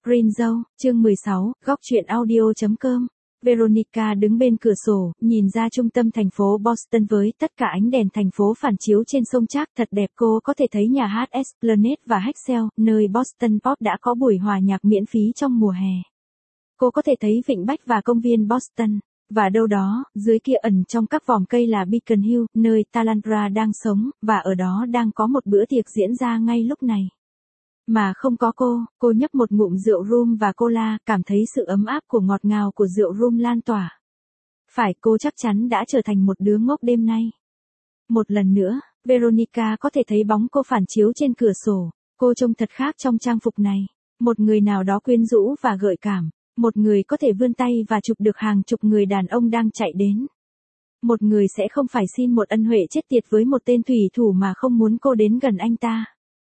Green Zone, chương 16, góc truyện audio.com. Veronica đứng bên cửa sổ, nhìn ra trung tâm thành phố Boston với tất cả ánh đèn thành phố phản chiếu trên sông Chark thật đẹp. Cô có thể thấy nhà hát Esplanade và Hexel, nơi Boston Pop đã có buổi hòa nhạc miễn phí trong mùa hè. Cô có thể thấy Vịnh Bách và công viên Boston. Và đâu đó, dưới kia ẩn trong các vòm cây là Beacon Hill, nơi Talandra đang sống, và ở đó đang có một bữa tiệc diễn ra ngay lúc này. Mà không có cô nhấp một ngụm rượu rum và cola, cảm thấy sự ấm áp của ngọt ngào của rượu rum lan tỏa. Phải, cô chắc chắn đã trở thành một đứa ngốc đêm nay. Một lần nữa, Veronica có thể thấy bóng cô phản chiếu trên cửa sổ. Cô trông thật khác trong trang phục này. Một người nào đó quyến rũ và gợi cảm. Một người có thể vươn tay và chụp được hàng chục người đàn ông đang chạy đến. Một người sẽ không phải xin một ân huệ chết tiệt với một tên thủy thủ mà không muốn cô đến gần anh ta.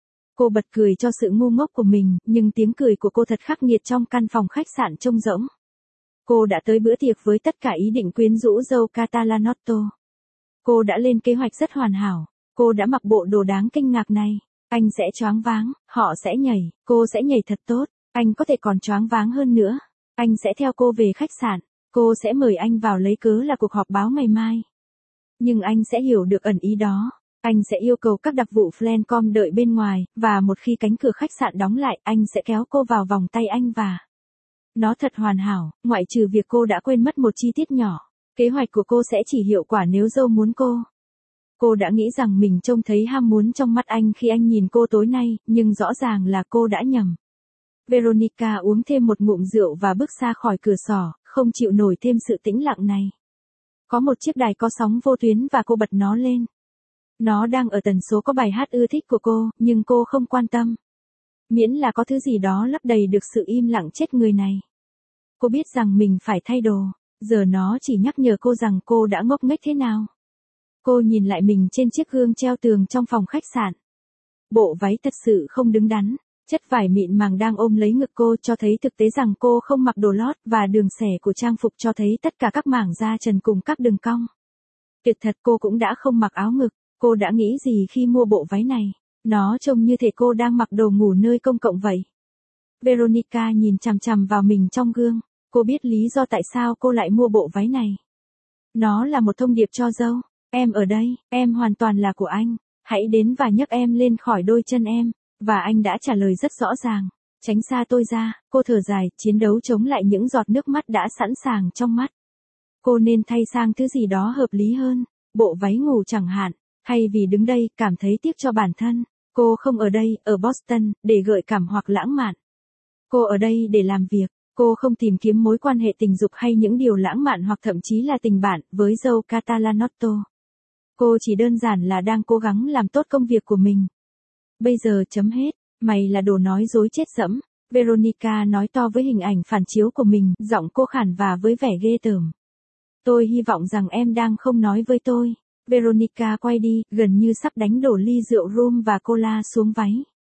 Cô bật cười cho sự ngu ngốc của mình, nhưng tiếng cười của cô thật khắc nghiệt trong căn phòng khách sạn trông rỗng. Cô đã tới bữa tiệc với tất cả ý định quyến rũ dâu Catalanotto. Cô đã lên kế hoạch rất hoàn hảo. Cô đã mặc bộ đồ đáng kinh ngạc này. Anh sẽ choáng váng, họ sẽ nhảy, cô sẽ nhảy thật tốt, anh có thể còn choáng váng hơn nữa. Anh sẽ theo cô về khách sạn, cô sẽ mời anh vào lấy cớ là cuộc họp báo ngày mai. Nhưng anh sẽ hiểu được ẩn ý đó. Anh sẽ yêu cầu các đặc vụ Flancom đợi bên ngoài, và một khi cánh cửa khách sạn đóng lại, anh sẽ kéo cô vào vòng tay anh và... Nó thật hoàn hảo, ngoại trừ việc cô đã quên mất một chi tiết nhỏ. Kế hoạch của cô sẽ chỉ hiệu quả nếu dâu muốn cô. Cô đã nghĩ rằng mình trông thấy ham muốn trong mắt anh khi anh nhìn cô tối nay, nhưng rõ ràng là cô đã nhầm. Veronica uống thêm một ngụm rượu và bước ra khỏi cửa sổ, không chịu nổi thêm sự tĩnh lặng này. Có một chiếc đài có sóng vô tuyến và cô bật nó lên. Nó đang ở tần số có bài hát ưa thích của cô, nhưng cô không quan tâm. Miễn là có thứ gì đó lấp đầy được sự im lặng chết người này. Cô biết rằng mình phải thay đồ, giờ nó chỉ nhắc nhở cô rằng cô đã ngốc nghếch thế nào. Cô nhìn lại mình trên chiếc gương treo tường trong phòng khách sạn. Bộ váy thật sự không đứng đắn, chất vải mịn màng đang ôm lấy ngực cô cho thấy thực tế rằng cô không mặc đồ lót và đường xẻ của trang phục cho thấy tất cả các mảng da trần cùng các đường cong. Tuyệt thật, cô cũng đã không mặc áo ngực. Cô đã nghĩ gì khi mua bộ váy này? Nó trông như thể cô đang mặc đồ ngủ nơi công cộng vậy. Veronica nhìn chằm chằm vào mình trong gương. Cô biết lý do tại sao cô lại mua bộ váy này. Nó là một thông điệp cho dâu. Em ở đây, em hoàn toàn là của anh. Hãy đến và nhấc em lên khỏi đôi chân em. Và anh đã trả lời rất rõ ràng. Tránh xa tôi ra. Cô thở dài, chiến đấu chống lại những giọt nước mắt đã sẵn sàng trong mắt. Cô nên thay sang thứ gì đó hợp lý hơn. Bộ váy ngủ chẳng hạn. Hay vì đứng đây, cảm thấy tiếc cho bản thân. Cô không ở đây, ở Boston, để gợi cảm hoặc lãng mạn. Cô ở đây để làm việc. Cô không tìm kiếm mối quan hệ tình dục hay những điều lãng mạn hoặc thậm chí là tình bạn với dâu Catalanotto. Cô chỉ đơn giản là đang cố gắng làm tốt công việc của mình. Bây giờ chấm hết. Mày là đồ nói dối chết dẫm. Veronica nói to với hình ảnh phản chiếu của mình, giọng cô khản và với vẻ ghê tởm. Tôi hy vọng rằng em đang không nói với tôi. Veronica quay đi, gần như sắp đánh đổ ly rượu rum và cola xuống váy.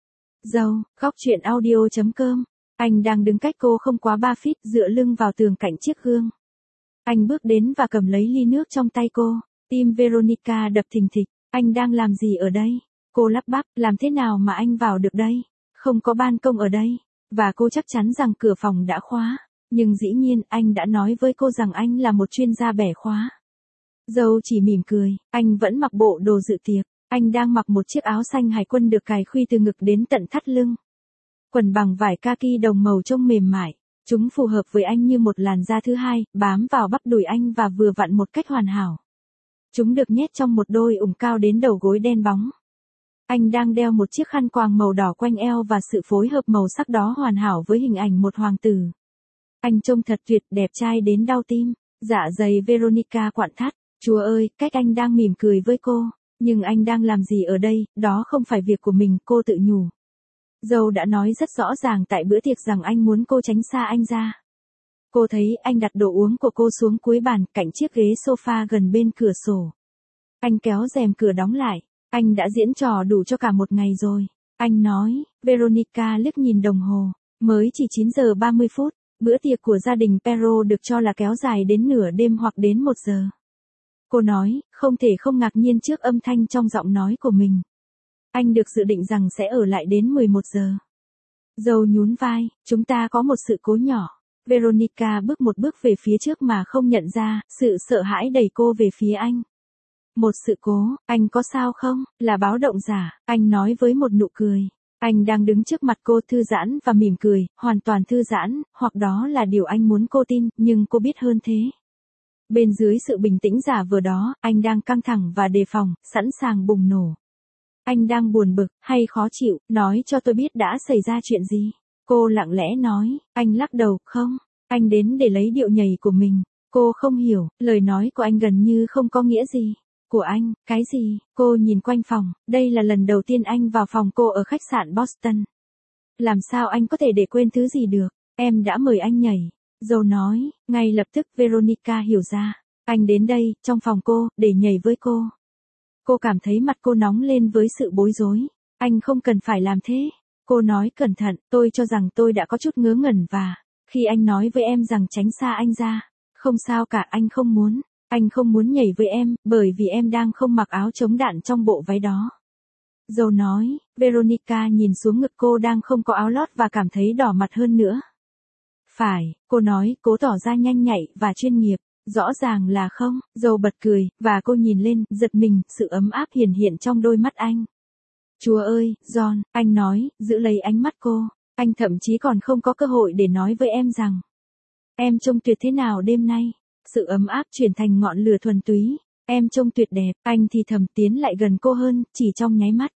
Dâu, góc truyện audio.com. Anh đang đứng cách cô không quá 3 feet, dựa lưng vào tường cạnh chiếc gương. Anh bước đến và cầm lấy ly nước trong tay cô. Tim Veronica đập thình thịch. Anh đang làm gì ở đây? Cô lắp bắp, làm thế nào mà anh vào được đây? Không có ban công ở đây. Và cô chắc chắn rằng cửa phòng đã khóa. Nhưng dĩ nhiên, anh đã nói với cô rằng anh là một chuyên gia bẻ khóa. Dâu chỉ mỉm cười, anh vẫn mặc bộ đồ dự tiệc, anh đang mặc một chiếc áo xanh hải quân được cài khuy từ ngực đến tận thắt lưng. Quần bằng vải kaki đồng màu trông mềm mại, chúng phù hợp với anh như một làn da thứ hai, bám vào bắp đùi anh và vừa vặn một cách hoàn hảo. Chúng được nhét trong một đôi ủng cao đến đầu gối đen bóng. Anh đang đeo một chiếc khăn quàng màu đỏ quanh eo và sự phối hợp màu sắc đó hoàn hảo với hình ảnh một hoàng tử. Anh trông thật tuyệt, đẹp trai đến đau tim. Dạ dày Veronica quặn thắt. Chúa ơi, cách anh đang mỉm cười với cô. Nhưng anh đang làm gì ở đây, đó không phải việc của mình, cô tự nhủ. Dâu đã nói rất rõ ràng tại bữa tiệc rằng anh muốn cô tránh xa anh ra. Cô thấy anh đặt đồ uống của cô xuống cuối bàn, cạnh chiếc ghế sofa gần bên cửa sổ. Anh kéo rèm cửa đóng lại. Anh đã diễn trò đủ cho cả một ngày rồi. Anh nói, Veronica liếc nhìn đồng hồ. Mới chỉ 9 giờ 30 phút. Bữa tiệc của gia đình Pero được cho là kéo dài đến nửa đêm hoặc đến 1 giờ. Cô nói, không thể không ngạc nhiên trước âm thanh trong giọng nói của mình. Anh được dự định rằng sẽ ở lại đến 11 giờ. Dâu nhún vai, chúng ta có một sự cố nhỏ. Veronica bước một bước về phía trước mà không nhận ra, sự sợ hãi đẩy cô về phía anh. Một sự cố, anh có sao không? Là báo động giả, anh nói với một nụ cười. Anh đang đứng trước mặt cô thư giãn và mỉm cười, hoàn toàn thư giãn, hoặc đó là điều anh muốn cô tin, nhưng cô biết hơn thế. Bên dưới sự bình tĩnh giả vờ đó, anh đang căng thẳng và đề phòng, sẵn sàng bùng nổ. Anh đang buồn bực, hay khó chịu, nói cho tôi biết đã xảy ra chuyện gì. Cô lặng lẽ nói, anh lắc đầu, không, anh đến để lấy điệu nhảy của mình. Cô không hiểu, lời nói của anh gần như không có nghĩa gì. Của anh, cái gì? Cô nhìn quanh phòng, đây là lần đầu tiên anh vào phòng cô ở khách sạn Boston. Làm sao anh có thể để quên thứ gì được? Em đã mời anh nhảy. Joe nói, ngay lập tức Veronica hiểu ra. Anh đến đây, trong phòng cô, để nhảy với cô. Cô cảm thấy mặt cô nóng lên với sự bối rối. Anh không cần phải làm thế. Cô nói cẩn thận, tôi cho rằng tôi đã có chút ngớ ngẩn và, khi anh nói với em rằng tránh xa anh ra. Không sao cả, anh không muốn. Anh không muốn nhảy với em, bởi vì em đang không mặc áo chống đạn trong bộ váy đó. Joe nói, Veronica nhìn xuống ngực cô đang không có áo lót và cảm thấy đỏ mặt hơn nữa. Phải, cô nói, cố tỏ ra nhanh nhạy và chuyên nghiệp. Rõ ràng là không, Joe bật cười, và cô nhìn lên, giật mình, sự ấm áp hiển hiện trong đôi mắt anh. Chúa ơi, John, anh nói, giữ lấy ánh mắt cô. Anh thậm chí còn không có cơ hội để nói với em rằng, em trông tuyệt thế nào đêm nay. Sự ấm áp chuyển thành ngọn lửa thuần túy. Em trông tuyệt đẹp, anh thì thầm tiến lại gần cô hơn, chỉ trong nháy mắt.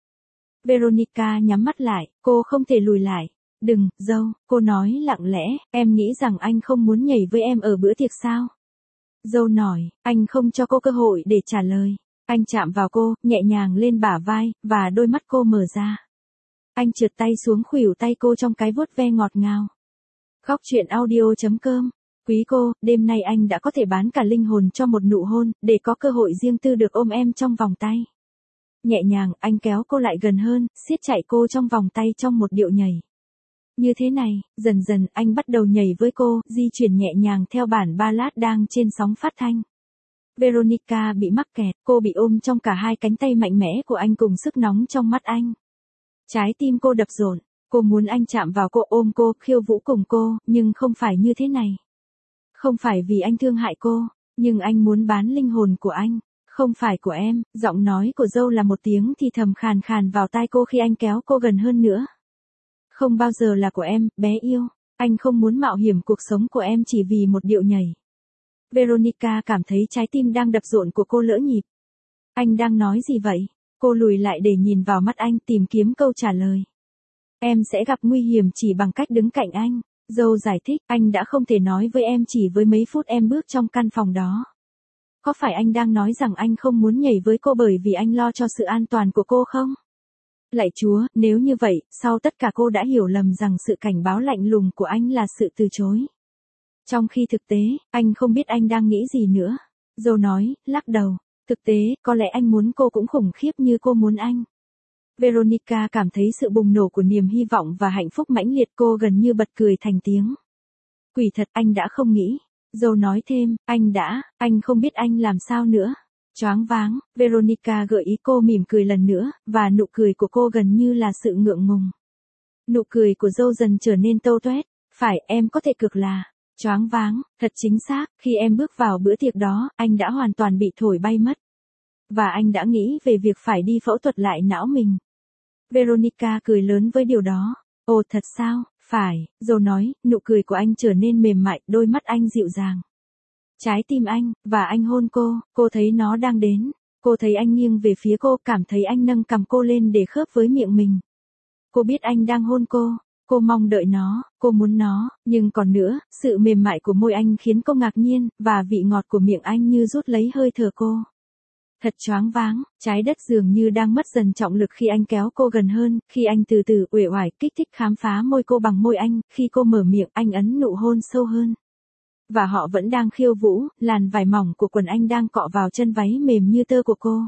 Veronica nhắm mắt lại, cô không thể lùi lại. Đừng, Joe, cô nói lặng lẽ, em nghĩ rằng anh không muốn nhảy với em ở bữa tiệc sao? Joe nói, anh không cho cô cơ hội để trả lời. Anh chạm vào cô, nhẹ nhàng lên bả vai, và đôi mắt cô mở ra. Anh trượt tay xuống khuỷu tay cô trong cái vuốt ve ngọt ngào. Góc truyện audio.com. Quý cô, đêm nay anh đã có thể bán cả linh hồn cho một nụ hôn, để có cơ hội riêng tư được ôm em trong vòng tay. Nhẹ nhàng, anh kéo cô lại gần hơn, siết chặt cô trong vòng tay trong một điệu nhảy. Như thế này, dần dần anh bắt đầu nhảy với cô, di chuyển nhẹ nhàng theo bản ballad đang trên sóng phát thanh. Veronica bị mắc kẹt, cô bị ôm trong cả hai cánh tay mạnh mẽ của anh cùng sức nóng trong mắt anh. Trái tim cô đập rộn, cô muốn anh chạm vào cô, ôm cô, khiêu vũ cùng cô, nhưng không phải như thế này. Không phải vì anh thương hại cô, nhưng anh muốn bán linh hồn của anh, không phải của em. Giọng nói của Joe là một tiếng thì thầm khàn khàn vào tai cô khi anh kéo cô gần hơn nữa. Không bao giờ là của em, bé yêu. Anh không muốn mạo hiểm cuộc sống của em chỉ vì một điệu nhảy. Veronica cảm thấy trái tim đang đập rộn của cô lỡ nhịp. Anh đang nói gì vậy? Cô lùi lại để nhìn vào mắt anh, tìm kiếm câu trả lời. Em sẽ gặp nguy hiểm chỉ bằng cách đứng cạnh anh. Joe giải thích, anh đã không thể nói với em chỉ với mấy phút em bước trong căn phòng đó. Có phải anh đang nói rằng anh không muốn nhảy với cô bởi vì anh lo cho sự an toàn của cô không? Lạy Chúa, nếu như vậy, sau tất cả cô đã hiểu lầm rằng sự cảnh báo lạnh lùng của anh là sự từ chối. Trong khi thực tế, anh không biết anh đang nghĩ gì nữa. Joe nói, lắc đầu. Thực tế, có lẽ anh muốn cô cũng khủng khiếp như cô muốn anh. Veronica cảm thấy sự bùng nổ của niềm hy vọng và hạnh phúc mãnh liệt, cô gần như bật cười thành tiếng. Quỷ thật, anh đã không nghĩ. Joe nói thêm, anh không biết anh làm sao nữa. Choáng váng, Veronica gợi ý cô mỉm cười lần nữa, và nụ cười của cô gần như là sự ngượng ngùng. Nụ cười của Joe dần trở nên tâu toét. Phải, em có thể cực là choáng váng, thật chính xác, khi em bước vào bữa tiệc đó, anh đã hoàn toàn bị thổi bay mất. Và anh đã nghĩ về việc phải đi phẫu thuật lại não mình. Veronica cười lớn với điều đó. Ồ thật sao, phải, Joe nói, nụ cười của anh trở nên mềm mại, đôi mắt anh dịu dàng. Trái tim anh, và anh hôn cô thấy nó đang đến. Cô thấy anh nghiêng về phía cô, cảm thấy anh nâng cằm cô lên để khớp với miệng mình. Cô biết anh đang hôn cô mong đợi nó, cô muốn nó, nhưng còn nữa, sự mềm mại của môi anh khiến cô ngạc nhiên, và vị ngọt của miệng anh như rút lấy hơi thở cô. Thật choáng váng, trái đất dường như đang mất dần trọng lực khi anh kéo cô gần hơn, khi anh từ từ uể oải kích thích khám phá môi cô bằng môi anh, khi cô mở miệng anh ấn nụ hôn sâu hơn. Và họ vẫn đang khiêu vũ, làn vải mỏng của quần anh đang cọ vào chân váy mềm như tơ của cô.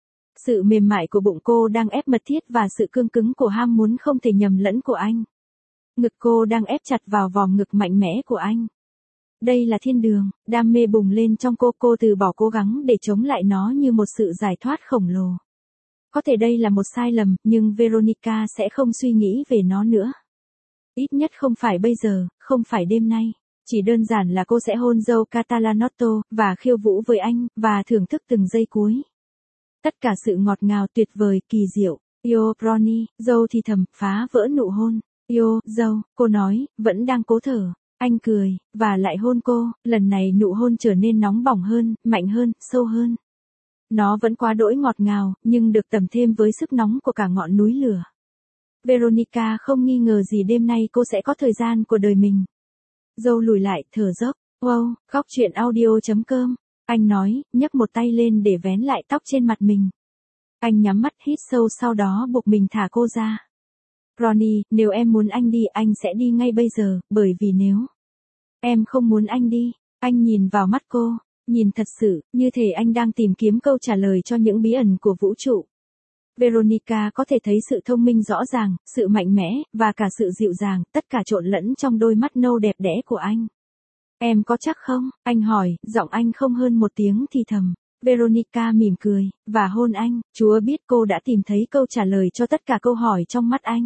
Sự mềm mại của bụng cô đang ép mật thiết và sự cương cứng của ham muốn không thể nhầm lẫn của anh. Ngực cô đang ép chặt vào vòng ngực mạnh mẽ của anh. Đây là thiên đường, đam mê bùng lên trong cô từ bỏ cố gắng để chống lại nó như một sự giải thoát khổng lồ. Có thể đây là một sai lầm, nhưng Veronica sẽ không suy nghĩ về nó nữa. Ít nhất không phải bây giờ, không phải đêm nay. Chỉ đơn giản là cô sẽ hôn dâu Catalanotto, và khiêu vũ với anh, và thưởng thức từng giây cuối. Tất cả sự ngọt ngào tuyệt vời, kỳ diệu. Yo, Ronnie, dâu thì thầm, phá vỡ nụ hôn. Yo, dâu, cô nói, vẫn đang cố thở. Anh cười, và lại hôn cô, lần này nụ hôn trở nên nóng bỏng hơn, mạnh hơn, sâu hơn. Nó vẫn quá đỗi ngọt ngào, nhưng được tầm thêm với sức nóng của cả ngọn núi lửa. Veronica không nghi ngờ gì đêm nay cô sẽ có thời gian của đời mình. Dâu lùi lại, thở dốc. Wow, góc chuyện audio.com. Anh nói, nhấc một tay lên để vén lại tóc trên mặt mình. Anh nhắm mắt hít sâu sau đó buộc mình thả cô ra. Ronnie, nếu em muốn anh đi anh sẽ đi ngay bây giờ, bởi vì nếu em không muốn anh đi, anh nhìn vào mắt cô, nhìn thật sự, như thể anh đang tìm kiếm câu trả lời cho những bí ẩn của vũ trụ. Veronica có thể thấy sự thông minh rõ ràng, sự mạnh mẽ, và cả sự dịu dàng, tất cả trộn lẫn trong đôi mắt nâu đẹp đẽ của anh. Em có chắc không? Anh hỏi, giọng anh không hơn một tiếng thì thầm. Veronica mỉm cười, và hôn anh. Chúa biết cô đã tìm thấy câu trả lời cho tất cả câu hỏi trong mắt anh.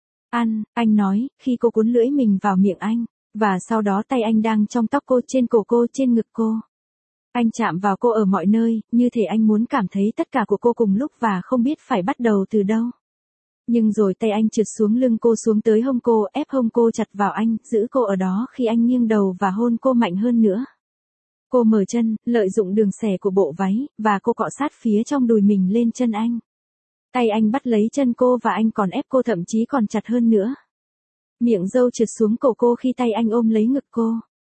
Anh nói, khi cô cuốn lưỡi mình vào miệng anh, và sau đó tay anh đang trong tóc cô, trên cổ cô, trên ngực cô. Anh chạm vào cô ở mọi nơi, như thể anh muốn cảm thấy tất cả của cô cùng lúc và không biết phải bắt đầu từ đâu. Nhưng rồi tay anh trượt xuống lưng cô xuống tới hông cô, ép hông cô chặt vào anh, giữ cô ở đó khi anh nghiêng đầu và hôn cô mạnh hơn nữa. Cô mở chân, lợi dụng đường xẻ của bộ váy, và cô cọ sát phía trong đùi mình lên chân anh. Tay anh bắt lấy chân cô và anh còn ép cô, thậm chí còn chặt hơn nữa. Miệng dâu trượt xuống cổ cô khi tay anh ôm lấy ngực cô.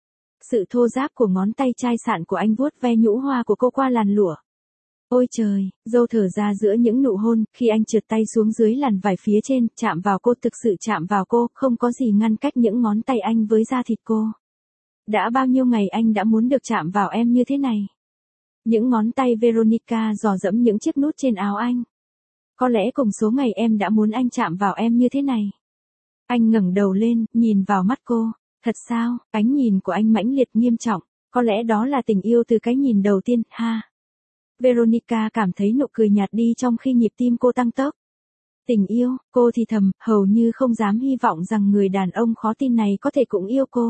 Sự thô ráp của ngón tay chai sạn của anh vuốt ve nhũ hoa của cô qua làn lụa. Ôi trời, dâu thở ra giữa những nụ hôn, khi anh trượt tay xuống dưới làn vải phía trên, chạm vào cô, thực sự chạm vào cô, không có gì ngăn cách những ngón tay anh với da thịt cô. Đã bao nhiêu ngày anh đã muốn được chạm vào em như thế này. Những ngón tay Veronica dò dẫm những chiếc nút trên áo anh. Có lẽ cùng số ngày em đã muốn anh chạm vào em như thế này. Anh ngẩng đầu lên, nhìn vào mắt cô. Thật sao? Ánh nhìn của anh mãnh liệt nghiêm trọng. Có lẽ đó là tình yêu từ cái nhìn đầu tiên, ha. Veronica cảm thấy nụ cười nhạt đi trong khi nhịp tim cô tăng tốc. Tình yêu, cô thì thầm, hầu như không dám hy vọng rằng người đàn ông khó tin này có thể cũng yêu cô.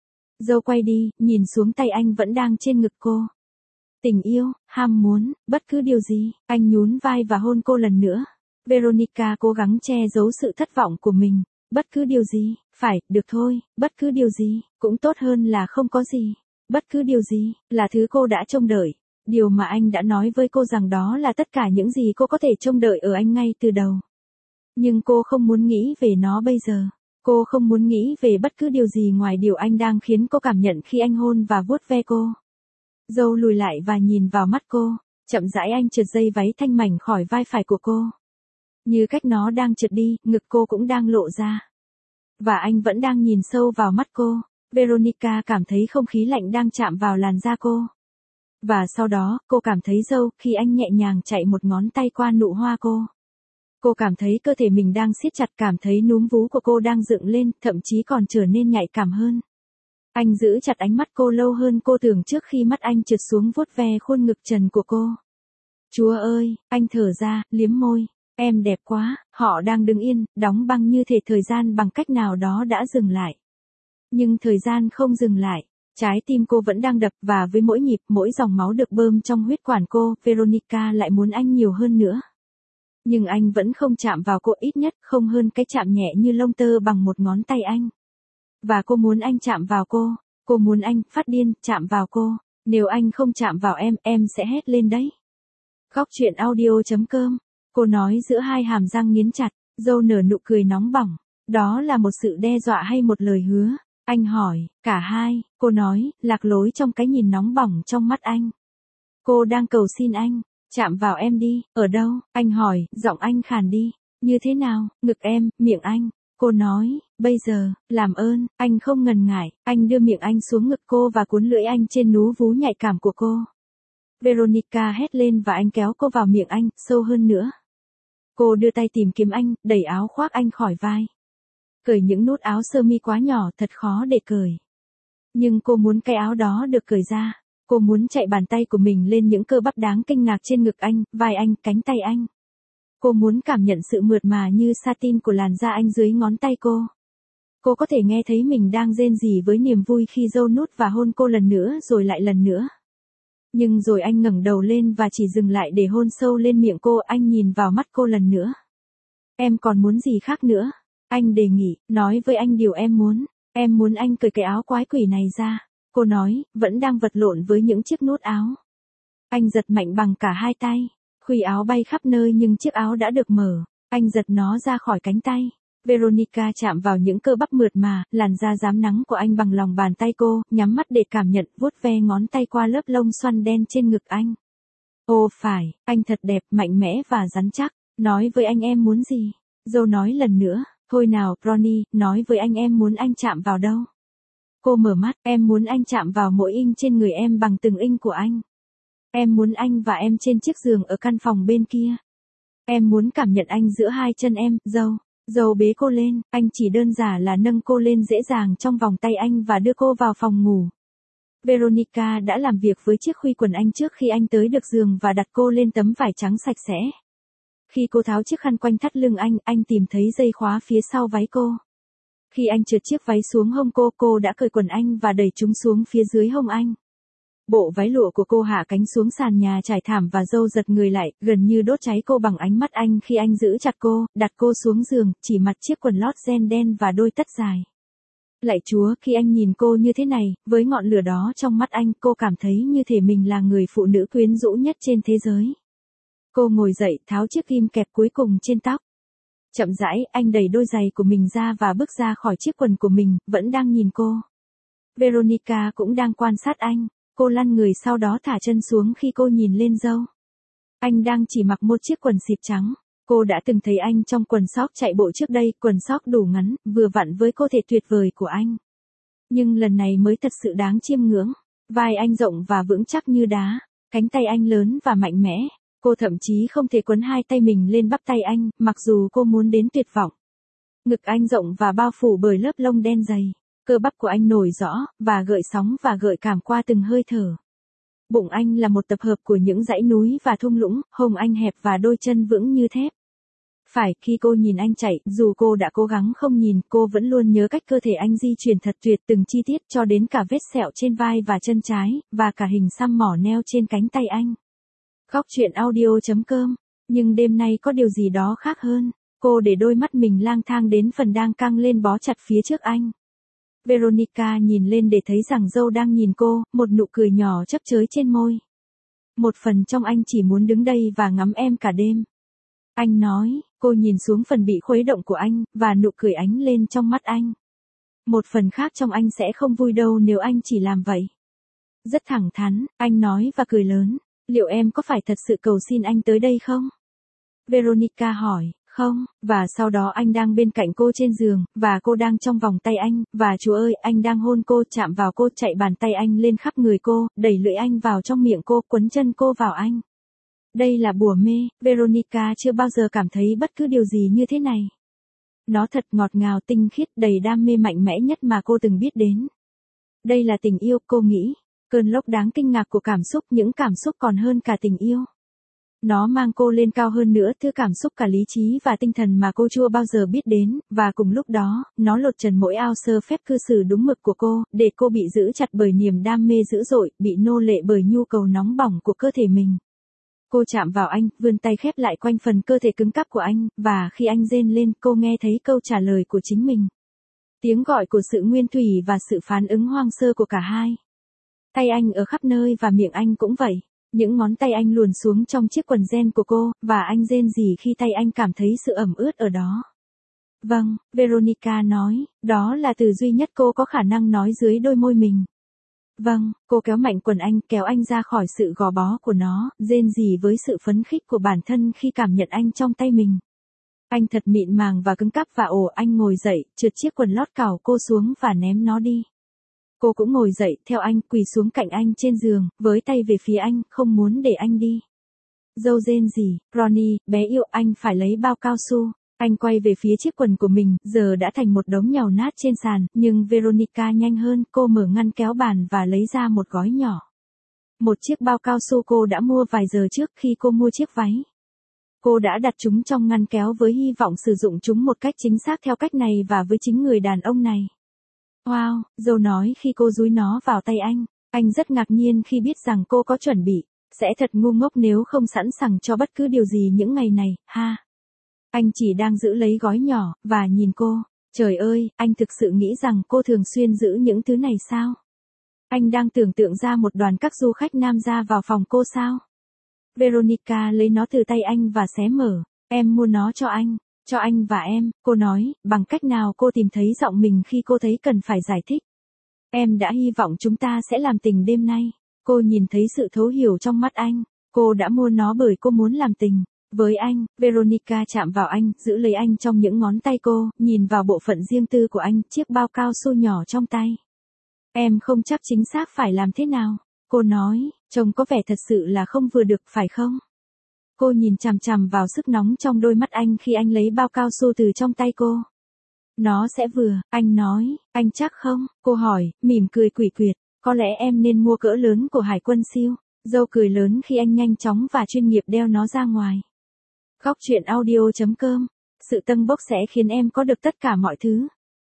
Dâu quay đi, nhìn xuống tay anh vẫn đang trên ngực cô. Tình yêu, ham muốn, bất cứ điều gì, anh nhún vai và hôn cô lần nữa. Veronica cố gắng che giấu sự thất vọng của mình. Bất cứ điều gì, phải, được thôi, bất cứ điều gì, cũng tốt hơn là không có gì. Bất cứ điều gì, là thứ cô đã trông đợi. Điều mà anh đã nói với cô rằng đó là tất cả những gì cô có thể trông đợi ở anh ngay từ đầu. Nhưng cô không muốn nghĩ về nó bây giờ. Cô không muốn nghĩ về bất cứ điều gì ngoài điều anh đang khiến cô cảm nhận khi anh hôn và vuốt ve cô. Dâu lùi lại và nhìn vào mắt cô. Chậm rãi anh trượt dây váy thanh mảnh khỏi vai phải của cô. Như cách nó đang trượt đi, ngực cô cũng đang lộ ra. Và anh vẫn đang nhìn sâu vào mắt cô. Veronica cảm thấy không khí lạnh đang chạm vào làn da cô. Và sau đó, cô cảm thấy dâu, khi anh nhẹ nhàng chạy một ngón tay qua nụ hoa cô. Cô cảm thấy cơ thể mình đang siết chặt, cảm thấy núm vú của cô đang dựng lên, thậm chí còn trở nên nhạy cảm hơn. Anh giữ chặt ánh mắt cô lâu hơn cô tưởng trước khi mắt anh trượt xuống vuốt ve khuôn ngực trần của cô. Chúa ơi, anh thở ra, liếm môi. Em đẹp quá, họ đang đứng yên, đóng băng như thể thời gian bằng cách nào đó đã dừng lại. Nhưng thời gian không dừng lại. Trái tim cô vẫn đang đập và với mỗi nhịp, mỗi dòng máu được bơm trong huyết quản cô, Veronica lại muốn anh nhiều hơn nữa. Nhưng anh vẫn không chạm vào cô, ít nhất không hơn cái chạm nhẹ như lông tơ bằng một ngón tay anh. Và cô muốn anh chạm vào cô muốn anh, phát điên, chạm vào cô. Nếu anh không chạm vào em sẽ hét lên đấy. Góc chuyện audio.com. Cô nói giữa hai hàm răng nghiến chặt, dâu nở nụ cười nóng bỏng. Đó là một sự đe dọa hay một lời hứa? Anh hỏi, cả hai, cô nói, lạc lối trong cái nhìn nóng bỏng trong mắt anh. Cô đang cầu xin anh, chạm vào em đi, ở đâu? Anh hỏi, giọng anh khàn đi. Như thế nào, ngực em, miệng anh. Cô nói, bây giờ, làm ơn, anh không ngần ngại, anh đưa miệng anh xuống ngực cô và cuốn lưỡi anh trên núm vú nhạy cảm của cô. Veronica hét lên và anh kéo cô vào miệng anh, sâu hơn nữa. Cô đưa tay tìm kiếm anh, đẩy áo khoác anh khỏi vai. Cởi những nút áo sơ mi quá nhỏ, thật khó để cởi. Nhưng cô muốn cái áo đó được cởi ra. Cô muốn chạy bàn tay của mình lên những cơ bắp đáng kinh ngạc trên ngực anh, vai anh, cánh tay anh. Cô muốn cảm nhận sự mượt mà như satin của làn da anh dưới ngón tay cô. Cô có thể nghe thấy mình đang rên rỉ với niềm vui khi dâu nút và hôn cô lần nữa rồi lại lần nữa. Nhưng rồi anh ngẩng đầu lên và chỉ dừng lại để hôn sâu lên miệng cô, anh nhìn vào mắt cô lần nữa. Em còn muốn gì khác nữa? Anh đề nghị, nói với anh điều em muốn. Em muốn anh cởi cái áo quái quỷ này ra. Cô nói, vẫn đang vật lộn với những chiếc nút áo. Anh giật mạnh bằng cả hai tay. Khuy áo bay khắp nơi nhưng chiếc áo đã được mở. Anh giật nó ra khỏi cánh tay. Veronica chạm vào những cơ bắp mượt mà, làn da rám nắng của anh bằng lòng bàn tay cô, nhắm mắt để cảm nhận, vuốt ve ngón tay qua lớp lông xoăn đen trên ngực anh. Ồ phải, anh thật đẹp, mạnh mẽ và rắn chắc. Nói với anh em muốn gì? Dâu nói lần nữa, thôi nào, Ronnie, nói với anh em muốn anh chạm vào đâu? Cô mở mắt, em muốn anh chạm vào mỗi inch trên người em bằng từng inch của anh. Em muốn anh và em trên chiếc giường ở căn phòng bên kia. Em muốn cảm nhận anh giữa hai chân em, dâu. Dâu bế cô lên, anh chỉ đơn giản là nâng cô lên dễ dàng trong vòng tay anh và đưa cô vào phòng ngủ. Veronica đã làm việc với chiếc khuy quần anh trước khi anh tới được giường và đặt cô lên tấm vải trắng sạch sẽ. Khi cô tháo chiếc khăn quanh thắt lưng anh tìm thấy dây khóa phía sau váy cô. Khi anh trượt chiếc váy xuống hông cô đã cởi quần anh và đẩy chúng xuống phía dưới hông anh. Bộ váy lụa của cô hạ cánh xuống sàn nhà trải thảm và dâu giật người lại, gần như đốt cháy cô bằng ánh mắt anh khi anh giữ chặt cô, đặt cô xuống giường, chỉ mặc chiếc quần lót ren đen và đôi tất dài. Lạy Chúa, khi anh nhìn cô như thế này, với ngọn lửa đó trong mắt anh, cô cảm thấy như thể mình là người phụ nữ quyến rũ nhất trên thế giới. Cô ngồi dậy, tháo chiếc kim kẹp cuối cùng trên tóc. Chậm rãi, anh đẩy đôi giày của mình ra và bước ra khỏi chiếc quần của mình, vẫn đang nhìn cô. Veronica cũng đang quan sát anh. Cô lăn người sau đó thả chân xuống khi cô nhìn lên dâu. Anh đang chỉ mặc một chiếc quần xịp trắng. Cô đã từng thấy anh trong quần sóc chạy bộ trước đây, quần sóc đủ ngắn, vừa vặn với cơ thể tuyệt vời của anh. Nhưng lần này mới thật sự đáng chiêm ngưỡng. Vai anh rộng và vững chắc như đá, cánh tay anh lớn và mạnh mẽ. Cô thậm chí không thể quấn hai tay mình lên bắp tay anh, mặc dù cô muốn đến tuyệt vọng. Ngực anh rộng và bao phủ bởi lớp lông đen dày. Cơ bắp của anh nổi rõ, và gợi sóng và gợi cảm qua từng hơi thở. Bụng anh là một tập hợp của những dãy núi và thung lũng, hông anh hẹp và đôi chân vững như thép. Phải, khi cô nhìn anh chạy, dù cô đã cố gắng không nhìn, cô vẫn luôn nhớ cách cơ thể anh di chuyển thật tuyệt, từng chi tiết cho đến cả vết sẹo trên vai và chân trái, và cả hình xăm mỏ neo trên cánh tay anh. Góc truyện audio.com. Nhưng đêm nay có điều gì đó khác hơn. Cô để đôi mắt mình lang thang đến phần đang căng lên bó chặt phía trước anh. Veronica nhìn lên để thấy rằng dâu đang nhìn cô, một nụ cười nhỏ chớp chới trên môi. Một phần trong anh chỉ muốn đứng đây và ngắm em cả đêm. Anh nói, cô nhìn xuống phần bị khuấy động của anh, và nụ cười ánh lên trong mắt anh. Một phần khác trong anh sẽ không vui đâu nếu anh chỉ làm vậy. Rất thẳng thắn, anh nói và cười lớn. Liệu em có phải thật sự cầu xin anh tới đây không? Veronica hỏi. Không, và sau đó anh đang bên cạnh cô trên giường, và cô đang trong vòng tay anh, và Chúa ơi, anh đang hôn cô, chạm vào cô, chạy bàn tay anh lên khắp người cô, đẩy lưỡi anh vào trong miệng cô, quấn chân cô vào anh. Đây là bùa mê, Veronica chưa bao giờ cảm thấy bất cứ điều gì như thế này. Nó thật ngọt ngào, tinh khiết, đầy đam mê mạnh mẽ nhất mà cô từng biết đến. Đây là tình yêu, cô nghĩ. Cơn lốc đáng kinh ngạc của cảm xúc, những cảm xúc còn hơn cả tình yêu. Nó mang cô lên cao hơn nữa, thứ cảm xúc cả lý trí và tinh thần mà cô chưa bao giờ biết đến, và cùng lúc đó, nó lột trần mỗi ao sơ phép cư xử đúng mực của cô, để cô bị giữ chặt bởi niềm đam mê dữ dội, bị nô lệ bởi nhu cầu nóng bỏng của cơ thể mình. Cô chạm vào anh, vươn tay khép lại quanh phần cơ thể cứng cáp của anh, và khi anh rên lên, cô nghe thấy câu trả lời của chính mình. Tiếng gọi của sự nguyên thủy và sự phản ứng hoang sơ của cả hai. Tay anh ở khắp nơi và miệng anh cũng vậy. Những ngón tay anh luồn xuống trong chiếc quần ren của cô, và anh rên rỉ khi tay anh cảm thấy sự ẩm ướt ở đó. Vâng, Veronica nói, đó là từ duy nhất cô có khả năng nói dưới đôi môi mình. Vâng, cô kéo mạnh quần anh, kéo anh ra khỏi sự gò bó của nó, rên rỉ với sự phấn khích của bản thân khi cảm nhận anh trong tay mình. Anh thật mịn màng và cứng cáp và anh ngồi dậy, trượt chiếc quần lót cào cô xuống và ném nó đi. Cô cũng ngồi dậy, theo anh, quỳ xuống cạnh anh trên giường, với tay về phía anh, không muốn để anh đi. Dâu rên rỉ, Ronnie, bé yêu, anh phải lấy bao cao su. Anh quay về phía chiếc quần của mình, giờ đã thành một đống nhàu nát trên sàn, nhưng Veronica nhanh hơn, cô mở ngăn kéo bàn và lấy ra một gói nhỏ. Một chiếc bao cao su cô đã mua vài giờ trước khi cô mua chiếc váy. Cô đã đặt chúng trong ngăn kéo với hy vọng sử dụng chúng một cách chính xác theo cách này và với chính người đàn ông này. Wow, Joe nói khi cô dúi nó vào tay anh. Anh rất ngạc nhiên khi biết rằng cô có chuẩn bị. Sẽ thật ngu ngốc nếu không sẵn sàng cho bất cứ điều gì những ngày này, ha. Anh chỉ đang giữ lấy gói nhỏ, và nhìn cô. Trời ơi, anh thực sự nghĩ rằng cô thường xuyên giữ những thứ này sao? Anh đang tưởng tượng ra một đoàn các du khách nam ra vào phòng cô sao? Veronica lấy nó từ tay anh và xé mở. Em mua nó cho anh và em, cô nói, bằng cách nào cô tìm thấy giọng mình khi cô thấy cần phải giải thích. Em đã hy vọng chúng ta sẽ làm tình đêm nay. Cô nhìn thấy sự thấu hiểu trong mắt anh. Cô đã mua nó bởi cô muốn làm tình với anh. Veronica chạm vào anh, giữ lấy anh trong những ngón tay cô, nhìn vào bộ phận riêng tư của anh, chiếc bao cao su nhỏ trong tay. Em không chắc chính xác phải làm thế nào. Cô nói, trông có vẻ thật sự là không vừa được phải không? Cô nhìn chằm chằm vào sức nóng trong đôi mắt anh khi anh lấy bao cao su từ trong tay cô. Nó sẽ vừa, anh nói, anh chắc không? Cô hỏi, mỉm cười quỷ quyệt, có lẽ em nên mua cỡ lớn của Hải quân siêu. Dâu cười lớn khi anh nhanh chóng và chuyên nghiệp đeo nó ra ngoài. Góc truyện audio.com. Sự tâng bốc sẽ khiến em có được tất cả mọi thứ.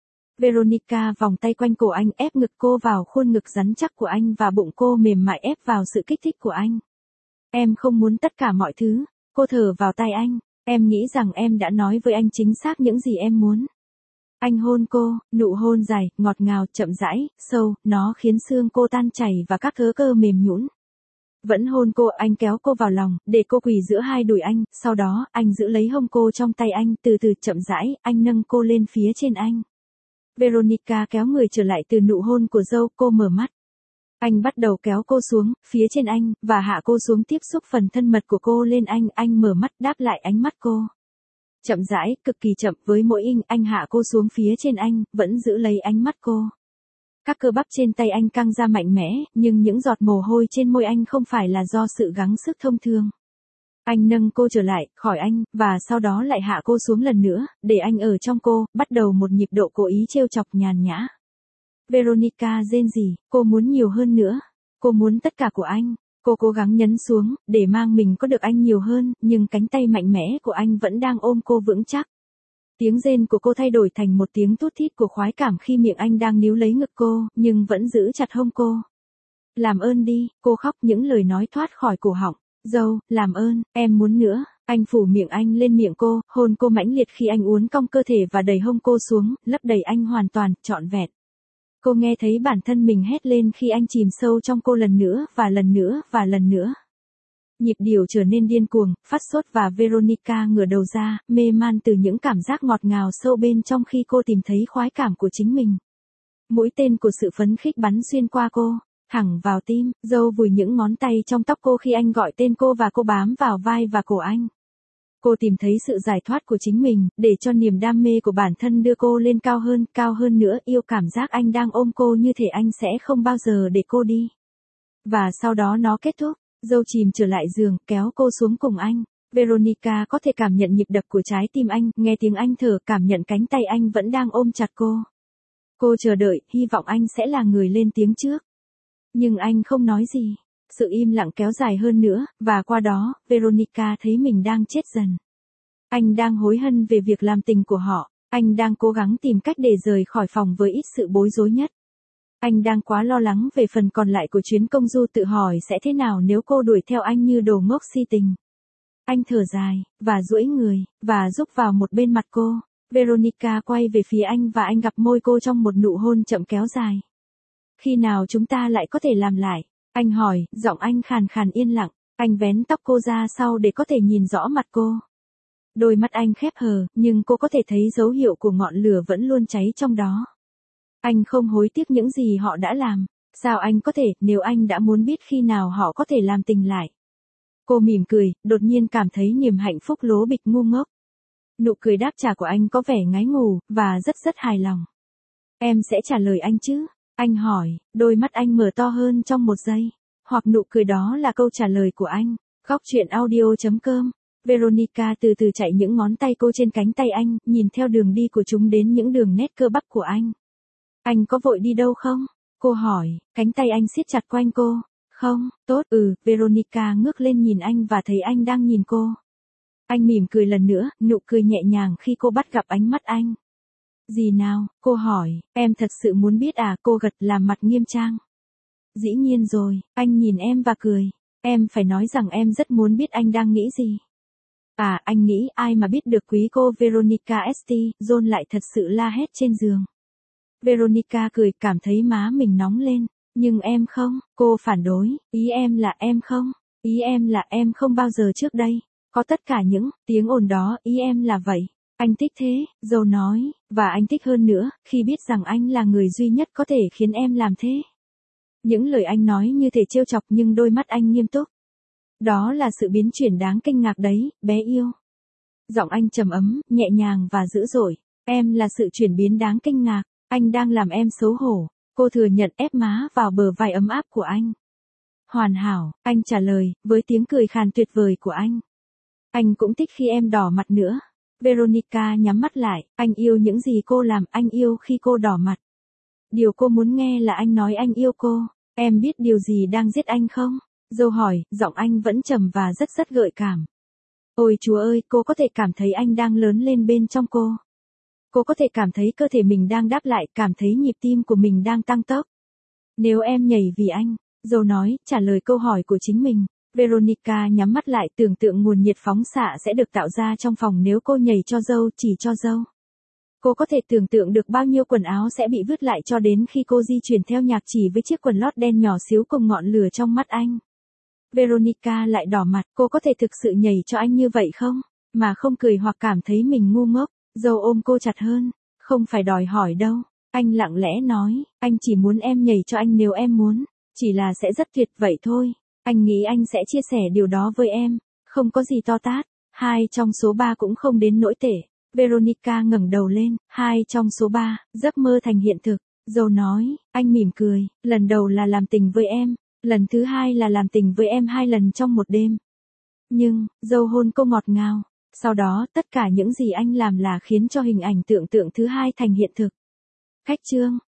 Veronica vòng tay quanh cổ anh, ép ngực cô vào khuôn ngực rắn chắc của anh và bụng cô mềm mại ép vào sự kích thích của anh. Em không muốn tất cả mọi thứ. Cô thở vào tay anh. Em nghĩ rằng em đã nói với anh chính xác những gì em muốn. Anh hôn cô, nụ hôn dài, ngọt ngào, chậm rãi, sâu, nó khiến xương cô tan chảy và các thớ cơ mềm nhũn. Vẫn hôn cô, anh kéo cô vào lòng, để cô quỳ giữa hai đùi anh, sau đó, anh giữ lấy hông cô trong tay anh, từ từ chậm rãi, anh nâng cô lên phía trên anh. Veronica kéo người trở lại từ nụ hôn của Joe, cô mở mắt. Anh bắt đầu kéo cô xuống, phía trên anh, và hạ cô xuống tiếp xúc phần thân mật của cô lên anh mở mắt đáp lại ánh mắt cô. Chậm rãi, cực kỳ chậm với mỗi anh hạ cô xuống phía trên anh, vẫn giữ lấy ánh mắt cô. Các cơ bắp trên tay anh căng ra mạnh mẽ, nhưng những giọt mồ hôi trên môi anh không phải là do sự gắng sức thông thường. Anh nâng cô trở lại, khỏi anh, và sau đó lại hạ cô xuống lần nữa, để anh ở trong cô, bắt đầu một nhịp độ cố ý trêu chọc nhàn nhã. Veronica rên rỉ, cô muốn nhiều hơn nữa. Cô muốn tất cả của anh. Cô cố gắng nhấn xuống, để mang mình có được anh nhiều hơn, nhưng cánh tay mạnh mẽ của anh vẫn đang ôm cô vững chắc. Tiếng rên của cô thay đổi thành một tiếng thút thít của khoái cảm khi miệng anh đang níu lấy ngực cô, nhưng vẫn giữ chặt hông cô. Làm ơn đi, cô khóc những lời nói thoát khỏi cổ họng. Joe, làm ơn, em muốn nữa. Anh phủ miệng anh lên miệng cô, hôn cô mãnh liệt khi anh uốn cong cơ thể và đẩy hông cô xuống, lấp đầy anh hoàn toàn, trọn vẹn. Cô nghe thấy bản thân mình hét lên khi anh chìm sâu trong cô lần nữa và lần nữa và lần nữa. Nhịp điệu trở nên điên cuồng, phát sốt và Veronica ngửa đầu ra, mê man từ những cảm giác ngọt ngào sâu bên trong khi cô tìm thấy khoái cảm của chính mình. Mũi tên của sự phấn khích bắn xuyên qua cô, thẳng vào tim, Joe vùi những ngón tay trong tóc cô khi anh gọi tên cô và cô bám vào vai và cổ anh. Cô tìm thấy sự giải thoát của chính mình, để cho niềm đam mê của bản thân đưa cô lên cao hơn nữa, yêu cảm giác anh đang ôm cô như thể anh sẽ không bao giờ để cô đi. Và sau đó nó kết thúc, Joe chìm trở lại giường, kéo cô xuống cùng anh. Veronica có thể cảm nhận nhịp đập của trái tim anh, nghe tiếng anh thở, cảm nhận cánh tay anh vẫn đang ôm chặt cô. Cô chờ đợi, hy vọng anh sẽ là người lên tiếng trước. Nhưng anh không nói gì. Sự im lặng kéo dài hơn nữa, và qua đó, Veronica thấy mình đang chết dần. Anh đang hối hận về việc làm tình của họ, anh đang cố gắng tìm cách để rời khỏi phòng với ít sự bối rối nhất. Anh đang quá lo lắng về phần còn lại của chuyến công du, tự hỏi sẽ thế nào nếu cô đuổi theo anh như đồ ngốc si tình. Anh thở dài, và duỗi người, và rúc vào một bên mặt cô. Veronica quay về phía anh và anh gặp môi cô trong một nụ hôn chậm kéo dài. Khi nào chúng ta lại có thể làm lại? Anh hỏi, giọng anh khàn khàn yên lặng. Anh vén tóc cô ra sau để có thể nhìn rõ mặt cô. Đôi mắt anh khép hờ, nhưng cô có thể thấy dấu hiệu của ngọn lửa vẫn luôn cháy trong đó. Anh không hối tiếc những gì họ đã làm. Sao anh có thể, nếu anh đã muốn biết khi nào họ có thể làm tình lại? Cô mỉm cười, đột nhiên cảm thấy niềm hạnh phúc lố bịch ngu ngốc. Nụ cười đáp trả của anh có vẻ ngái ngủ, và rất hài lòng. Em sẽ trả lời anh chứ? Anh hỏi, đôi mắt anh mở to hơn trong một giây. Hoặc nụ cười đó là câu trả lời của anh. Góc truyện audio.com. Veronica từ từ chạy những ngón tay cô trên cánh tay anh, nhìn theo đường đi của chúng đến những đường nét cơ bắp của anh. Anh có vội đi đâu không? Cô hỏi, cánh tay anh siết chặt quanh cô. Không, tốt, Veronica ngước lên nhìn anh và thấy anh đang nhìn cô. Anh mỉm cười lần nữa, nụ cười nhẹ nhàng khi cô bắt gặp ánh mắt anh. Gì nào, cô hỏi, em thật sự muốn biết à, cô gật làm mặt nghiêm trang. Dĩ nhiên rồi, anh nhìn em và cười. Em phải nói rằng em rất muốn biết anh đang nghĩ gì. À, anh nghĩ ai mà biết được quý cô Veronica St. John lại thật sự la hét trên giường. Veronica cười, cảm thấy má mình nóng lên. Nhưng em không, cô phản đối, ý em là em không. Ý em là em không bao giờ trước đây có tất cả những tiếng ồn đó, ý em là vậy. Anh thích thế, Joe nói, và anh thích hơn nữa, khi biết rằng anh là người duy nhất có thể khiến em làm thế. Những lời anh nói như thể trêu chọc nhưng đôi mắt anh nghiêm túc. Đó là sự biến chuyển đáng kinh ngạc đấy, bé yêu. Giọng anh trầm ấm, nhẹ nhàng và dữ dội. Em là sự chuyển biến đáng kinh ngạc, anh đang làm em xấu hổ. Cô thừa nhận, ép má vào bờ vai ấm áp của anh. Hoàn hảo, anh trả lời, với tiếng cười khàn tuyệt vời của anh. Anh cũng thích khi em đỏ mặt nữa. Veronica nhắm mắt lại, anh yêu những gì cô làm, anh yêu khi cô đỏ mặt. Điều cô muốn nghe là anh nói anh yêu cô. Em biết điều gì đang giết anh không? Joe hỏi, giọng anh vẫn trầm và rất gợi cảm. Ôi Chúa ơi, cô có thể cảm thấy anh đang lớn lên bên trong cô. Cô có thể cảm thấy cơ thể mình đang đáp lại, cảm thấy nhịp tim của mình đang tăng tốc. Nếu em nhảy vì anh, Joe nói, trả lời câu hỏi của chính mình. Veronica nhắm mắt lại, tưởng tượng nguồn nhiệt phóng xạ sẽ được tạo ra trong phòng nếu cô nhảy cho Joe, chỉ cho Joe. Cô có thể tưởng tượng được bao nhiêu quần áo sẽ bị vứt lại cho đến khi cô di chuyển theo nhạc chỉ với chiếc quần lót đen nhỏ xíu cùng ngọn lửa trong mắt anh. Veronica lại đỏ mặt, cô có thể thực sự nhảy cho anh như vậy không? Mà không cười hoặc cảm thấy mình ngu ngốc. Joe ôm cô chặt hơn. Không phải đòi hỏi đâu. Anh lặng lẽ nói, anh chỉ muốn em nhảy cho anh nếu em muốn. Chỉ là sẽ rất tuyệt vậy thôi. Anh nghĩ anh sẽ chia sẻ điều đó với em. Không có gì to tát. 2 trong số 3 cũng không đến nỗi tệ. Veronica ngẩng đầu lên. 2 trong số 3, giấc mơ thành hiện thực. Joe nói, anh mỉm cười. Lần đầu là làm tình với em. Lần thứ 2 là làm tình với em 2 lần trong một đêm. Nhưng, Joe hôn cô ngọt ngào. Sau đó, tất cả những gì anh làm là khiến cho hình ảnh tưởng tượng thứ 2 thành hiện thực. Khách chương